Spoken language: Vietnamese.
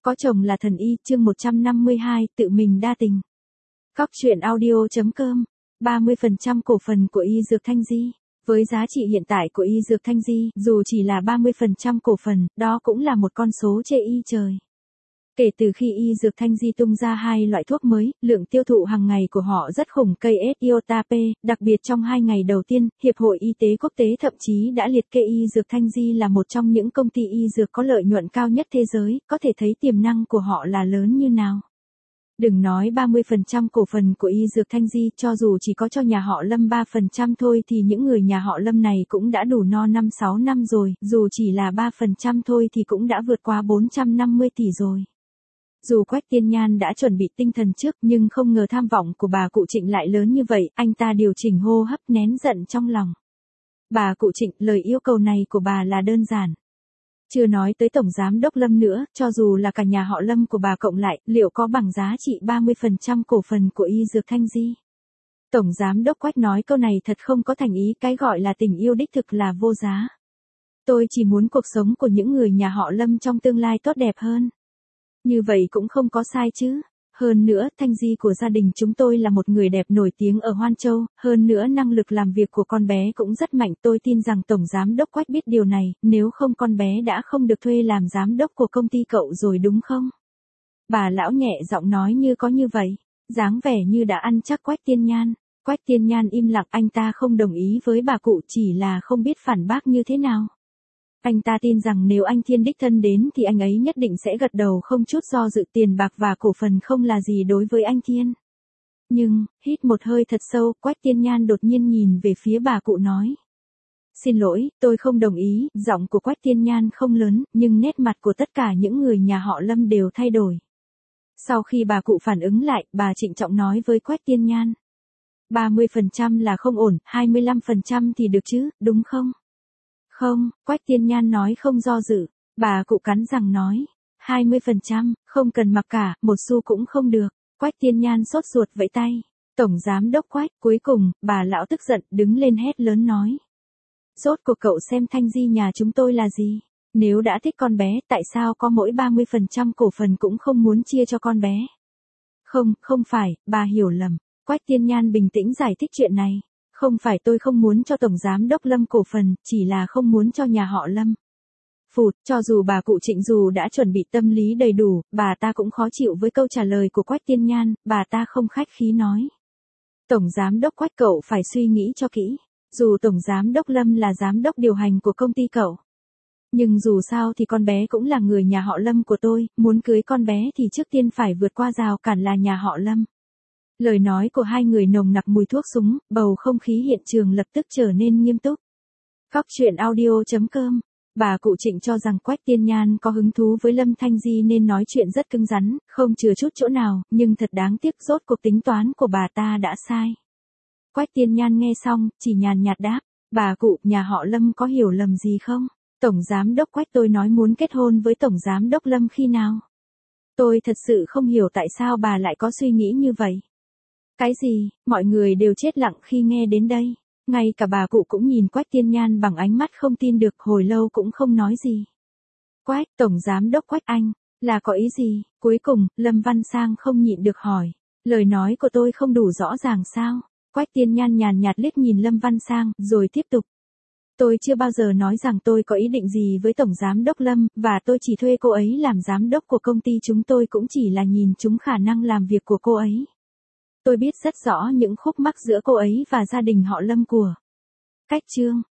Có chồng là thần y, chương 152, tự mình đa tình. Cóc truyện audio.com. 30% cổ phần của y dược Thanh Di. Với giá trị hiện tại của y dược Thanh Di, dù chỉ là 30% cổ phần, đó cũng là một con số chê y trời. Kể từ khi y dược Thanh Di tung ra hai loại thuốc mới, lượng tiêu thụ hàng ngày của họ rất khủng cây iota P, đặc biệt trong 2 ngày đầu tiên, Hiệp hội Y tế Quốc tế thậm chí đã liệt kê y dược Thanh Di là một trong những công ty y dược có lợi nhuận cao nhất thế giới, có thể thấy tiềm năng của họ là lớn như nào. Đừng nói 30% cổ phần của y dược Thanh Di, cho dù chỉ có cho nhà họ Lâm 3% thôi thì những người nhà họ Lâm này cũng đã đủ no 5-6 năm rồi, dù chỉ là 3% thôi thì cũng đã vượt qua 450 tỷ rồi. Dù Quách Tiên Nhan đã chuẩn bị tinh thần trước nhưng không ngờ tham vọng của bà cụ Trịnh lại lớn như vậy, anh ta điều chỉnh hô hấp nén giận trong lòng. Bà cụ Trịnh, lời yêu cầu này của bà là đơn giản. Chưa nói tới Tổng Giám đốc Lâm nữa, cho dù là cả nhà họ Lâm của bà cộng lại, liệu có bằng giá trị 30% cổ phần của y dược Thanh Di? Tổng Giám đốc Quách nói câu này thật không có thành ý, cái gọi là tình yêu đích thực là vô giá. Tôi chỉ muốn cuộc sống của những người nhà họ Lâm trong tương lai tốt đẹp hơn. Như vậy cũng không có sai chứ. Hơn nữa, Thanh Di của gia đình chúng tôi là một người đẹp nổi tiếng ở Hoan Châu, hơn nữa năng lực làm việc của con bé cũng rất mạnh. Tôi tin rằng Tổng Giám đốc Quách biết điều này, nếu không con bé đã không được thuê làm giám đốc của công ty cậu rồi đúng không? Bà lão nhẹ giọng nói như có như vậy, dáng vẻ như đã ăn chắc Quách Tiên Nhan. Quách Tiên Nhan im lặng, anh ta không đồng ý với bà cụ, chỉ là không biết phản bác như thế nào. Anh ta tin rằng nếu anh Thiên đích thân đến thì anh ấy nhất định sẽ gật đầu không chút do dự, tiền bạc và cổ phần không là gì đối với anh Thiên. Nhưng, hít một hơi thật sâu, Quách Tiên Nhan đột nhiên nhìn về phía bà cụ nói. Xin lỗi, tôi không đồng ý, giọng của Quách Tiên Nhan không lớn, nhưng nét mặt của tất cả những người nhà họ Lâm đều thay đổi. Sau khi bà cụ phản ứng lại, bà trịnh trọng nói với Quách Tiên Nhan. 30% là không ổn, 25% thì được chứ, đúng không? Không, Quách Tiên Nhan nói không do dự, bà cụ cắn răng nói, 20%, không cần mặc cả, một xu cũng không được. Quách Tiên Nhan sốt ruột vẫy tay, Tổng Giám đốc Quách, cuối cùng, bà lão tức giận, đứng lên hét lớn nói. Rốt cuộc cậu xem Thanh Di nhà chúng tôi là gì? Nếu đã thích con bé, tại sao có mỗi 30% cổ phần cũng không muốn chia cho con bé? Không phải, bà hiểu lầm. Quách Tiên Nhan bình tĩnh giải thích chuyện này. Không phải tôi không muốn cho Tổng Giám đốc Lâm cổ phần, chỉ là không muốn cho nhà họ Lâm. Phụt, cho dù bà cụ Trịnh dù đã chuẩn bị tâm lý đầy đủ, bà ta cũng khó chịu với câu trả lời của Quách Tiên Nhan, bà ta không khách khí nói. Tổng Giám đốc Quách, cậu phải suy nghĩ cho kỹ. Dù Tổng Giám đốc Lâm là giám đốc điều hành của công ty cậu. Nhưng dù sao thì con bé cũng là người nhà họ Lâm của tôi, muốn cưới con bé thì trước tiên phải vượt qua rào cản là nhà họ Lâm. Lời nói của hai người nồng nặc mùi thuốc súng, bầu không khí hiện trường lập tức trở nên nghiêm túc. Cóc truyện audio.com. Bà cụ Trịnh cho rằng Quách Tiên Nhan có hứng thú với Lâm Thanh Di nên nói chuyện rất cứng rắn, không chừa chút chỗ nào, nhưng thật đáng tiếc rốt cuộc tính toán của bà ta đã sai. Quách Tiên Nhan nghe xong, chỉ nhàn nhạt đáp, bà cụ, nhà họ Lâm có hiểu lầm gì không? Tổng Giám đốc Quách, tôi nói muốn kết hôn với Tổng Giám đốc Lâm khi nào? Tôi thật sự không hiểu tại sao bà lại có suy nghĩ như vậy. Cái gì? Mọi người đều chết lặng khi nghe đến đây. Ngay cả bà cụ cũng nhìn Quách Tiên Nhan bằng ánh mắt không tin được, hồi lâu cũng không nói gì. Quách, Tổng Giám đốc Quách, anh, là có ý gì? Cuối cùng, Lâm Văn Sang không nhịn được hỏi. Lời nói của tôi không đủ rõ ràng sao? Quách Tiên Nhan nhàn nhạt liếc nhìn Lâm Văn Sang, rồi tiếp tục. Tôi chưa bao giờ nói rằng tôi có ý định gì với Tổng Giám đốc Lâm, và tôi chỉ thuê cô ấy làm giám đốc của công ty chúng tôi cũng chỉ là nhìn chúng khả năng làm việc của cô ấy. Tôi biết rất rõ những khúc mắc giữa cô ấy và gia đình họ Lâm của. Cách chương